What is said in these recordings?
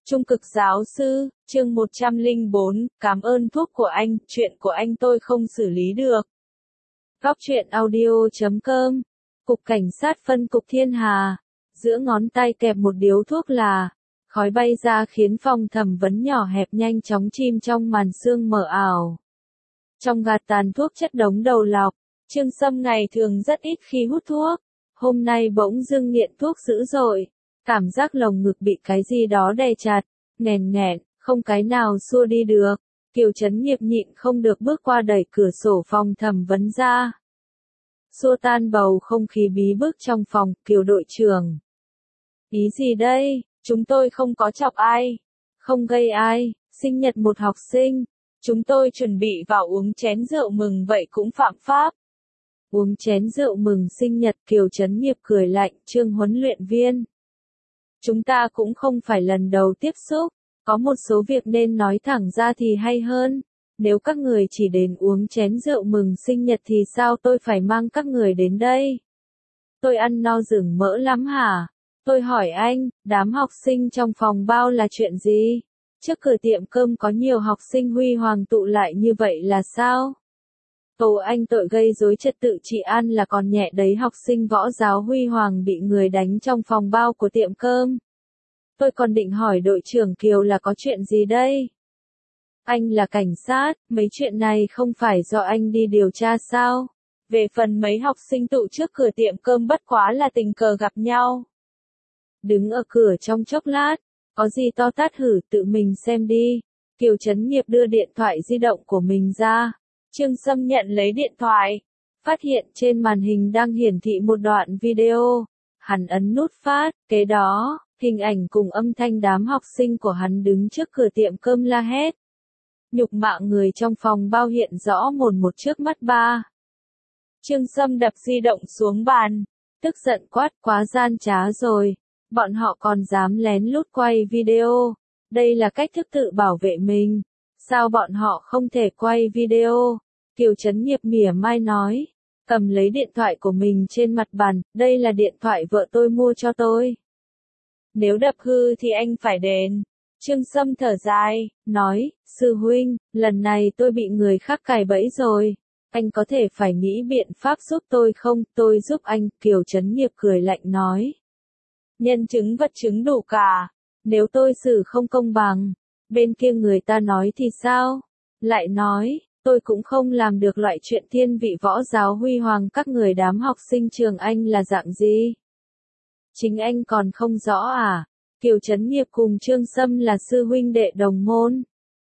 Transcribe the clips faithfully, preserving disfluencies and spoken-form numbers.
Trung cực giáo sư, chương một trăm lẻ bốn, cảm ơn thuốc của anh, chuyện của anh tôi không xử lý được. Góc truyện audio chấm com, Cục Cảnh sát phân cục Thiên Hà, giữa ngón tay kẹp một điếu thuốc là, khói bay ra khiến phòng thẩm vấn nhỏ hẹp nhanh chóng chìm trong màn sương mờ ảo. Trong gạt tàn thuốc chất đống đầu lọc, Trương Sâm ngày thường rất ít khi hút thuốc, hôm nay bỗng dưng nghiện thuốc dữ dội. Cảm giác lồng ngực bị cái gì đó đè chặt, nghèn nghẹn, không cái nào xua đi được. Kiều Chấn Nghiệp nhịn không được bước qua đẩy cửa sổ phòng thẩm vấn ra. Xua tan bầu không khí bí bức trong phòng, Kiều đội trưởng. Ý gì đây, chúng tôi không có chọc ai, không gây ai, sinh nhật một học sinh. Chúng tôi chuẩn bị vào uống chén rượu mừng vậy cũng phạm pháp. Uống chén rượu mừng sinh nhật, Kiều Chấn Nghiệp cười lạnh, Trương huấn luyện viên. Chúng ta cũng không phải lần đầu tiếp xúc, có một số việc nên nói thẳng ra thì hay hơn. Nếu các người chỉ đến uống chén rượu mừng sinh nhật thì sao tôi phải mang các người đến đây? Tôi ăn no rừng mỡ lắm hả? Tôi hỏi anh, đám học sinh trong phòng bao là chuyện gì? Trước cửa tiệm cơm có nhiều học sinh huy hoàng tụ lại như vậy là sao? Tố anh tội gây rối trật tự trị an là còn nhẹ đấy, học sinh võ giáo huy hoàng bị người đánh trong phòng bao của tiệm cơm. Tôi còn định hỏi đội trưởng Kiều là có chuyện gì đây? Anh là cảnh sát, mấy chuyện này không phải do anh đi điều tra sao? Về phần mấy học sinh tụ trước cửa tiệm cơm bất quá là tình cờ gặp nhau. Đứng ở cửa trong chốc lát, có gì to tát hử tự mình xem đi. Kiều Chấn Nghiệp đưa điện thoại di động của mình ra. Trương Sâm nhận lấy điện thoại, phát hiện trên màn hình đang hiển thị một đoạn video. Hắn ấn nút phát, kế đó, hình ảnh cùng âm thanh đám học sinh của hắn đứng trước cửa tiệm cơm la hét. Nhục mạ người trong phòng bao hiện rõ mồn một trước mắt ba. Trương Sâm đập di động xuống bàn, tức giận quát, quá gian trá rồi, bọn họ còn dám lén lút quay video, đây là cách thức tự bảo vệ mình, sao bọn họ không thể quay video? Kiều Chấn Nghiệp mỉa mai nói, cầm lấy điện thoại của mình trên mặt bàn, đây là điện thoại vợ tôi mua cho tôi. Nếu đập hư thì anh phải đền. Trương Sâm thở dài, nói, sư huynh, lần này tôi bị người khác cài bẫy rồi, anh có thể phải nghĩ biện pháp giúp tôi không? Tôi giúp anh, Kiều Chấn Nghiệp cười lạnh nói. Nhân chứng vật chứng đủ cả, nếu tôi xử không công bằng, bên kia người ta nói thì sao? Lại nói, tôi cũng không làm được loại chuyện thiên vị võ giáo huy hoàng các người đám học sinh trường anh là dạng gì. Chính anh còn không rõ à? Kiều Chấn Nghiệp cùng Trương Sâm là sư huynh đệ đồng môn.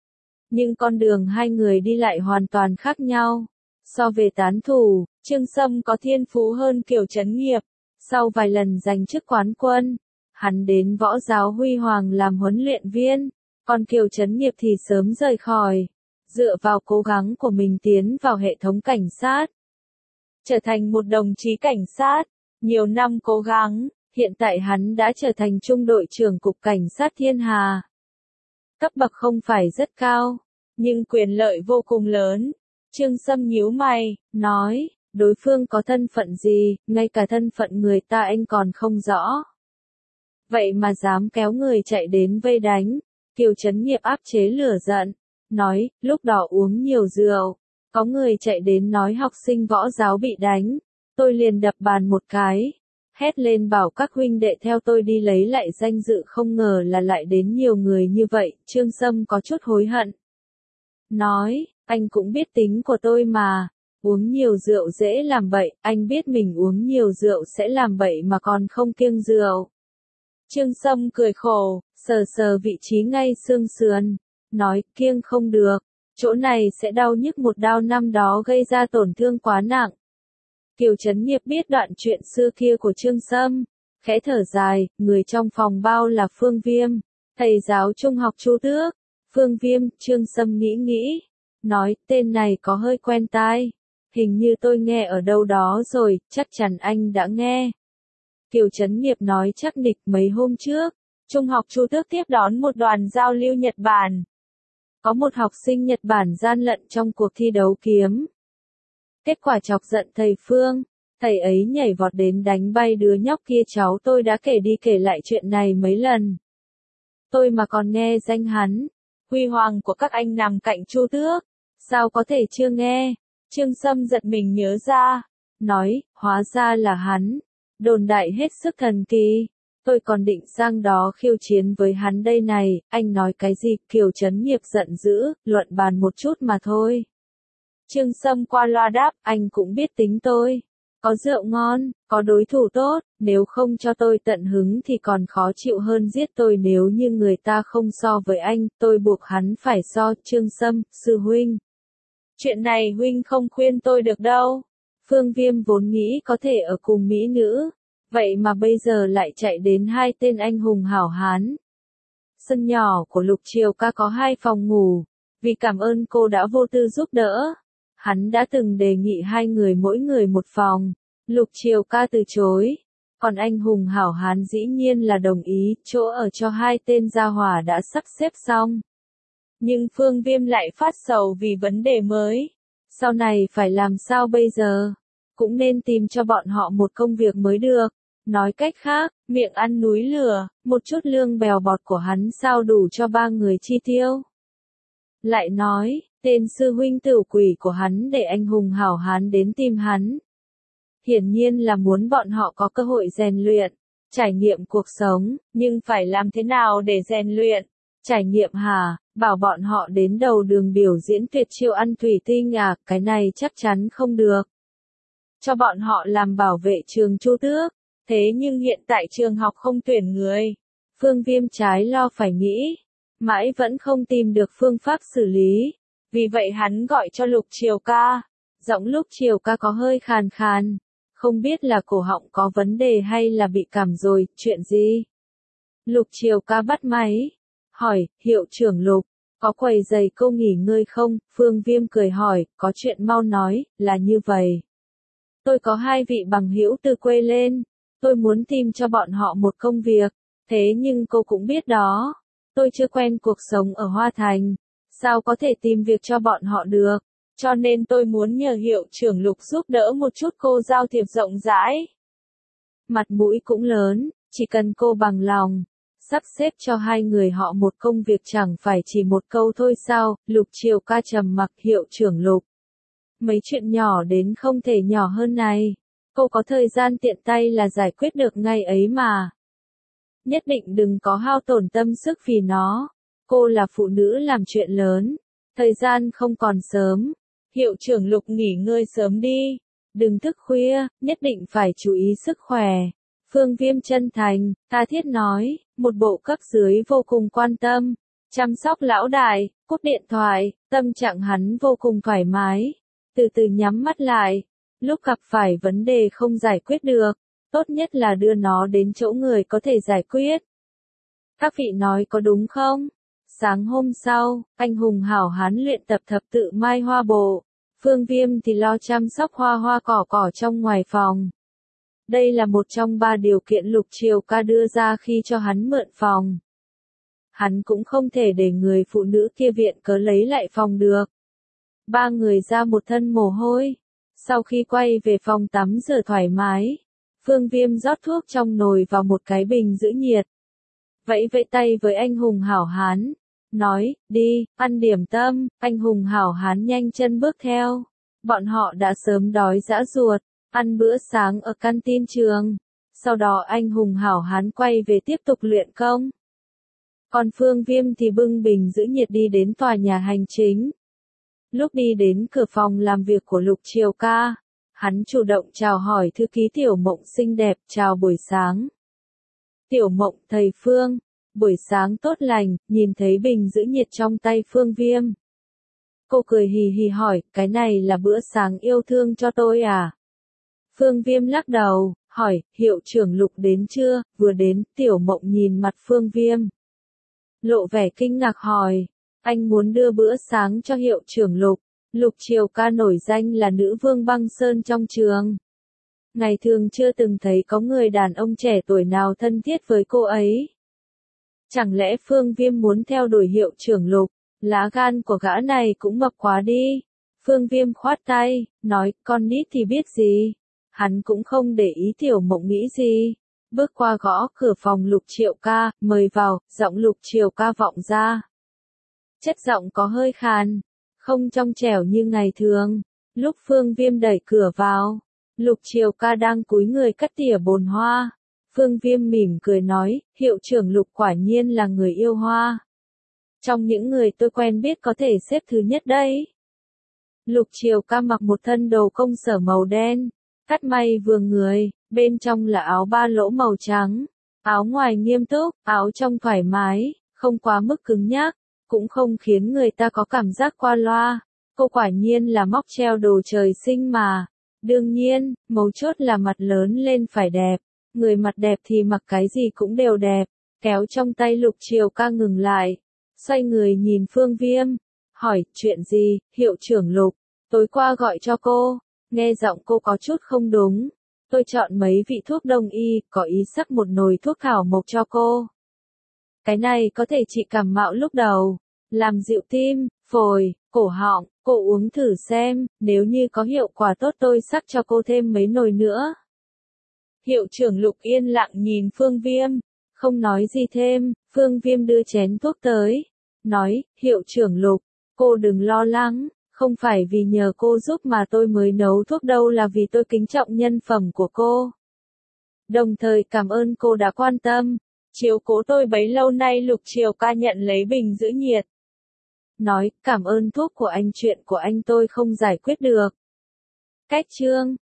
Nhưng con đường hai người đi lại hoàn toàn khác nhau. So về tán thủ, Trương Sâm có thiên phú hơn Kiều Chấn Nghiệp. Sau vài lần giành chức quán quân, hắn đến võ giáo huy hoàng làm huấn luyện viên, còn Kiều Chấn Nghiệp thì sớm rời khỏi. Dựa vào cố gắng của mình tiến vào hệ thống cảnh sát. Trở thành một đồng chí cảnh sát, nhiều năm cố gắng, hiện tại hắn đã trở thành trung đội trưởng Cục Cảnh sát Thiên Hà. Cấp bậc không phải rất cao, nhưng quyền lợi vô cùng lớn. Trương Sâm nhíu mày, nói, đối phương có thân phận gì, ngay cả thân phận người ta anh còn không rõ. Vậy mà dám kéo người chạy đến vây đánh. Kiều Chấn Nghiệp áp chế lửa giận. Nói, lúc đó uống nhiều rượu, có người chạy đến nói học sinh võ giáo bị đánh, tôi liền đập bàn một cái, hét lên bảo các huynh đệ theo tôi đi lấy lại danh dự, không ngờ là lại đến nhiều người như vậy. Trương Sâm có chút hối hận. Nói, anh cũng biết tính của tôi mà, uống nhiều rượu dễ làm bậy, anh biết mình uống nhiều rượu sẽ làm bậy mà còn không kiêng rượu. Trương Sâm cười khổ, sờ sờ vị trí ngay xương sườn. Nói, kiêng không được, chỗ này sẽ đau nhức một đau, năm đó gây ra tổn thương quá nặng. Kiều Chấn Nghiệp biết đoạn chuyện xưa kia của Trương Sâm, khẽ thở dài, người trong phòng bao là Phương Viêm, thầy giáo trung học Chu Tước. Phương Viêm, Trương Sâm nghĩ nghĩ, nói, tên này có hơi quen tai, hình như tôi nghe ở đâu đó rồi, chắc chắn anh đã nghe. Kiều Chấn Nghiệp nói chắc nịch, mấy hôm trước, Trung học Chu Tước tiếp đón một đoàn giao lưu Nhật Bản. Có một học sinh Nhật Bản gian lận trong cuộc thi đấu kiếm. Kết quả chọc giận thầy Phương, thầy ấy nhảy vọt đến đánh bay đứa nhóc kia. Cháu tôi đã kể đi kể lại chuyện này mấy lần. tôi mà còn nghe danh hắn. Huy hoàng của các anh nằm cạnh Chu Tước, sao có thể chưa nghe? Trương Sâm giật mình nhớ ra, nói, hóa ra là hắn. Đồn đại hết sức thần kỳ. Tôi còn định sang đó khiêu chiến với hắn đây này, anh nói cái gì? Kiều Trấn Nghiệp giận dữ, luận bàn một chút mà thôi. Trương Sâm qua loa đáp, anh cũng biết tính tôi. Có rượu ngon, có đối thủ tốt, nếu không cho tôi tận hứng thì còn khó chịu hơn giết tôi. Nếu như người ta không so với anh, tôi buộc hắn phải so. Trương Sâm, sư huynh. Chuyện này huynh không khuyên tôi được đâu. Phương Viêm vốn nghĩ có thể ở cùng mỹ nữ, vậy mà bây giờ lại chạy đến hai tên anh hùng hảo hán. Sân nhỏ của Lục Triều Ca có hai phòng ngủ, vì cảm ơn cô đã vô tư giúp đỡ. Hắn đã từng đề nghị hai người mỗi người một phòng, Lục Triều Ca từ chối. Còn anh hùng hảo hán dĩ nhiên là đồng ý, chỗ ở cho hai tên gia hỏa đã sắp xếp xong. Nhưng Phương Viêm lại phát sầu vì vấn đề mới. Sau này phải làm sao bây giờ? Cũng nên tìm cho bọn họ một công việc mới được. Nói cách khác, miệng ăn núi lửa, một chút lương bèo bọt của hắn sao đủ cho ba người chi tiêu. Lại nói, tên sư huynh tử quỷ của hắn để anh hùng hảo hán đến tìm hắn. Hiển nhiên là muốn bọn họ có cơ hội rèn luyện, trải nghiệm cuộc sống, nhưng phải làm thế nào để rèn luyện, trải nghiệm hả? Bảo bọn họ đến đầu đường biểu diễn tuyệt chiêu ăn thủy tinh à, cái này chắc chắn không được. Cho bọn họ làm bảo vệ trường Chu Tước, thế nhưng hiện tại trường học không tuyển người. Phương Viêm trái lo phải nghĩ, mãi vẫn không tìm được phương pháp xử lý. Vì vậy hắn gọi cho Lục Triều Ca. Giọng Lục Triều Ca có hơi khàn khàn, không biết là cổ họng có vấn đề hay là bị cảm rồi, chuyện gì? Lục Triều Ca bắt máy, hỏi, hiệu trưởng Lục, có quầy giày cô nghỉ ngơi không? Phương Viêm cười hỏi, có chuyện mau nói, là như vậy. Tôi có hai vị bằng hữu từ quê lên, tôi muốn tìm cho bọn họ một công việc, thế nhưng cô cũng biết đó, tôi chưa quen cuộc sống ở Hoa Thành, sao có thể tìm việc cho bọn họ được, cho nên tôi muốn nhờ hiệu trưởng Lục giúp đỡ một chút. Cô giao thiệp rộng rãi, mặt mũi cũng lớn, chỉ cần cô bằng lòng, sắp xếp cho hai người họ một công việc chẳng phải chỉ một câu thôi sao? Lục Triều Ca trầm mặc. Hiệu trưởng Lục, mấy chuyện nhỏ đến không thể nhỏ hơn này, cô có thời gian tiện tay là giải quyết được ngay ấy mà. Nhất định đừng có hao tổn tâm sức vì nó, cô là phụ nữ làm chuyện lớn, thời gian không còn sớm. Hiệu trưởng Lục nghỉ ngơi sớm đi, đừng thức khuya, nhất định phải chú ý sức khỏe. Phương Viêm chân thành, tha thiết nói, một bộ cấp dưới vô cùng quan tâm, chăm sóc lão đại, cúp điện thoại, tâm trạng hắn vô cùng thoải mái, từ từ nhắm mắt lại, lúc gặp phải vấn đề không giải quyết được, tốt nhất là đưa nó đến chỗ người có thể giải quyết. Các vị nói có đúng không? Sáng hôm sau, anh hùng hảo hán luyện tập thập tự mai hoa bộ, Phương Viêm thì lo chăm sóc hoa hoa cỏ cỏ trong ngoài phòng. Đây là một trong ba điều kiện Lục Triều Ca đưa ra khi cho hắn mượn phòng. Hắn cũng không thể để người phụ nữ kia viện cớ lấy lại phòng được. Ba người ra một thân mồ hôi. Sau khi quay về phòng tắm rửa thoải mái, Phương Viêm rót thuốc trong nồi vào một cái bình giữ nhiệt. Vẫy vẫy tay với anh hùng hảo hán, nói, đi, ăn điểm tâm. Anh hùng hảo hán nhanh chân bước theo. Bọn họ đã sớm đói dã ruột, ăn bữa sáng ở canteen trường. Sau đó anh hùng hảo hán quay về tiếp tục luyện công. Còn Phương Viêm thì bưng bình giữ nhiệt đi đến tòa nhà hành chính. Lúc đi đến cửa phòng làm việc của Lục Triều Ca, hắn chủ động chào hỏi thư ký Tiểu Mộng xinh đẹp, chào buổi sáng. Tiểu Mộng, thầy Phương, buổi sáng tốt lành. Nhìn thấy bình giữ nhiệt trong tay Phương Viêm, cô cười hì hì hỏi, cái này là bữa sáng yêu thương cho tôi à? Phương Viêm lắc đầu, hỏi, hiệu trưởng Lục đến chưa? Vừa đến. Tiểu Mộng nhìn mặt Phương Viêm, lộ vẻ kinh ngạc hỏi, anh muốn đưa bữa sáng cho hiệu trưởng Lục? Lục Triều Ca nổi danh là nữ vương băng sơn trong trường. Ngày thường chưa từng thấy có người đàn ông trẻ tuổi nào thân thiết với cô ấy. Chẳng lẽ Phương Viêm muốn theo đuổi hiệu trưởng Lục? Lá gan của gã này cũng mập quá đi. Phương Viêm khoát tay, nói, con nít thì biết gì. Hắn cũng không để ý Tiểu Mộng nghĩ gì. bước qua gõ cửa phòng Lục Triệu ca, mời vào, giọng Lục Triệu ca vọng ra. Chất giọng có hơi khàn, không trong trẻo như ngày thường. Lúc Phương Viêm đẩy cửa vào, Lục Triệu ca đang cúi người cắt tỉa bồn hoa. Phương Viêm mỉm cười nói, hiệu trưởng Lục quả nhiên là người yêu hoa. Trong những người tôi quen biết có thể xếp thứ nhất đấy. Lục Triệu ca mặc một thân đồ công sở màu đen, cắt may vừa người, bên trong là áo ba lỗ màu trắng. Áo ngoài nghiêm túc, áo trong thoải mái, không quá mức cứng nhắc, cũng không khiến người ta có cảm giác qua loa. Cô quả nhiên là móc treo đồ trời sinh mà. Đương nhiên, mấu chốt là mặt lớn lên phải đẹp. Người mặt đẹp thì mặc cái gì cũng đều đẹp. Kéo trong tay Lục Triệu ca ngừng lại. Xoay người nhìn Phương Viêm. Hỏi, chuyện gì, hiệu trưởng Lục? Tối qua gọi cho cô. Nghe giọng cô có chút không đúng. Tôi chọn mấy vị thuốc đông y, có ý sắc một nồi thuốc thảo mộc cho cô. Cái này có thể trị cảm mạo lúc đầu. Làm dịu tim, phổi, cổ họng, cô uống thử xem, nếu như có hiệu quả tốt tôi sắc cho cô thêm mấy nồi nữa. Hiệu trưởng Lục yên lặng nhìn Phương Viêm, không nói gì thêm. Phương Viêm đưa chén thuốc tới, nói, hiệu trưởng Lục, cô đừng lo lắng, không phải vì nhờ cô giúp mà tôi mới nấu thuốc đâu, là vì tôi kính trọng nhân phẩm của cô. Đồng thời cảm ơn cô đã quan tâm, chiếu cố tôi bấy lâu nay. Lục Triệu ca nhận lấy bình giữ nhiệt. Nói, cảm ơn thuốc của anh, chuyện của anh tôi không giải quyết được. Cách chương